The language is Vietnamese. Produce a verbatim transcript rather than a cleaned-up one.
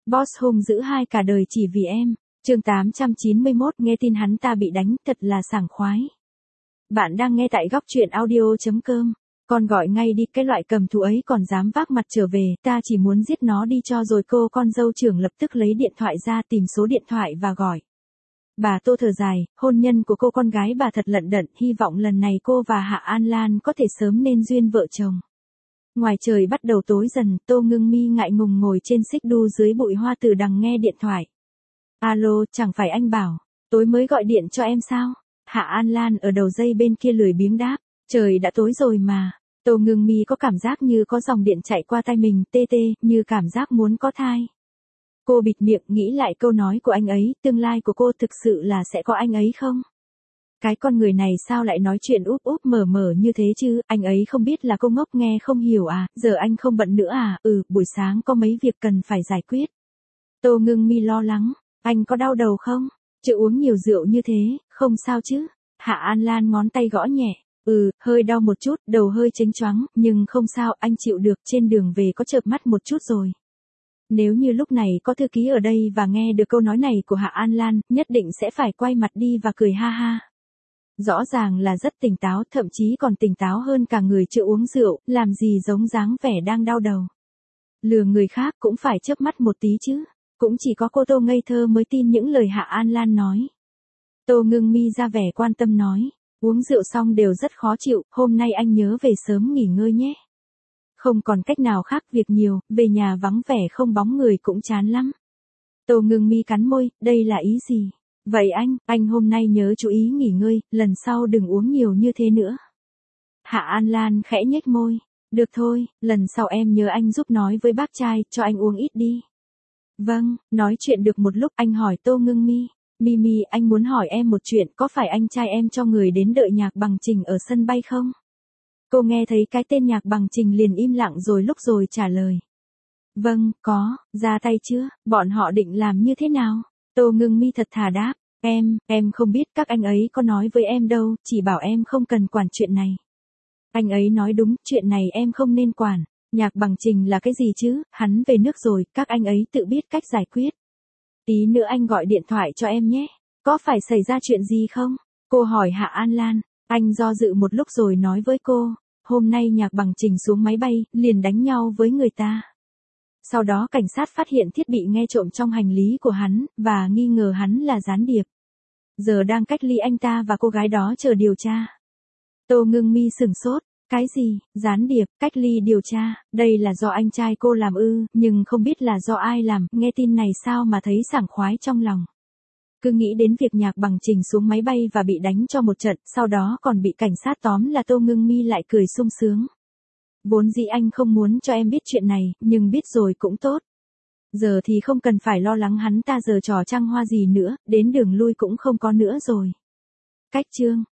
Boss hung dữ hai cả đời chỉ vì em. Chương tám trăm chín mươi mốt nghe tin hắn ta bị đánh thật là sảng khoái. Bạn đang nghe tại góc truyện audio chấm com. Con gọi ngay đi, cái loại cầm thú ấy còn dám vác mặt trở về, ta chỉ muốn giết nó đi cho rồi. Cô con dâu trưởng lập tức lấy điện thoại ra tìm số điện thoại và gọi. Bà Tô thở dài, hôn nhân của cô con gái bà thật lận đận, hy vọng lần này cô và Hạ An Lan có thể sớm nên duyên vợ chồng. Ngoài trời bắt đầu tối dần, Tô Ngưng Mi ngại ngùng ngồi trên xích đu dưới bụi hoa từ đằng nghe điện thoại. Alo, chẳng phải anh bảo, tối mới gọi điện cho em sao? Hạ An Lan ở đầu dây bên kia lười biếng đáp, trời đã tối rồi mà. Tô Ngưng Mi có cảm giác như có dòng điện chạy qua tai mình, tê tê, như cảm giác muốn có thai. Cô bịt miệng nghĩ lại câu nói của anh ấy, tương lai của cô thực sự là sẽ có anh ấy không? Cái con người này sao lại nói chuyện úp úp mở mở như thế chứ, anh ấy không biết là cô ngốc nghe không hiểu à, giờ anh không bận nữa à, ừ, buổi sáng có mấy việc cần phải giải quyết. Tô Ngưng Mi lo lắng, anh có đau đầu không? Chứ uống nhiều rượu như thế, không sao chứ? Hạ An Lan ngón tay gõ nhẹ, ừ, hơi đau một chút, đầu hơi chênh choáng, nhưng không sao, anh chịu được, trên đường về có chợp mắt một chút rồi. Nếu như lúc này có thư ký ở đây và nghe được câu nói này của Hạ An Lan, nhất định sẽ phải quay mặt đi và cười ha ha. Rõ ràng là rất tỉnh táo, thậm chí còn tỉnh táo hơn cả người chưa uống rượu, làm gì giống dáng vẻ đang đau đầu. Lừa người khác cũng phải chớp mắt một tí chứ, cũng chỉ có cô Tô ngây thơ mới tin những lời Hạ An Lan nói. Tô Ngưng Mi ra vẻ quan tâm nói, uống rượu xong đều rất khó chịu, hôm nay anh nhớ về sớm nghỉ ngơi nhé. Không còn cách nào khác, việc nhiều, về nhà vắng vẻ không bóng người cũng chán lắm. Tô Ngưng Mi cắn môi, đây là ý gì? Vậy anh, anh hôm nay nhớ chú ý nghỉ ngơi, lần sau đừng uống nhiều như thế nữa. Hạ An Lan khẽ nhếch môi, được thôi, lần sau em nhớ anh giúp nói với bác trai, cho anh uống ít đi. Vâng, nói chuyện được một lúc anh hỏi Tô Ngưng Mi, Mimi anh muốn hỏi em một chuyện, có phải anh trai em cho người đến đợi Nhạc Bằng Trình ở sân bay không? Cô nghe thấy cái tên Nhạc Bằng Trình liền im lặng rồi lúc rồi trả lời. Vâng, có, ra tay chưa, bọn họ định làm như thế nào? Tô Ngưng Mi thật thà đáp, em, em không biết, các anh ấy có nói với em đâu, chỉ bảo em không cần quản chuyện này. Anh ấy nói đúng, chuyện này em không nên quản, Nhạc Bằng Trình là cái gì chứ, hắn về nước rồi, các anh ấy tự biết cách giải quyết. Tí nữa anh gọi điện thoại cho em nhé, có phải xảy ra chuyện gì không? Cô hỏi Hạ An Lan, anh do dự một lúc rồi nói với cô, hôm nay Nhạc Bằng Trình xuống máy bay, liền đánh nhau với người ta. Sau đó cảnh sát phát hiện thiết bị nghe trộm trong hành lý của hắn, và nghi ngờ hắn là gián điệp. Giờ đang cách ly anh ta và cô gái đó chờ điều tra. Tô Ngưng Mi sửng sốt, cái gì, gián điệp, cách ly điều tra, đây là do anh trai cô làm ư, nhưng không biết là do ai làm, nghe tin này sao mà thấy sảng khoái trong lòng. Cứ nghĩ đến việc Nhạc Bằng Trình xuống máy bay và bị đánh cho một trận, sau đó còn bị cảnh sát tóm là Tô Ngưng Mi lại cười sung sướng. Vốn dĩ anh không muốn cho em biết chuyện này, nhưng biết rồi cũng tốt. Giờ thì không cần phải lo lắng hắn ta giờ trò trăng hoa gì nữa, đến đường lui cũng không có nữa rồi. Cách chương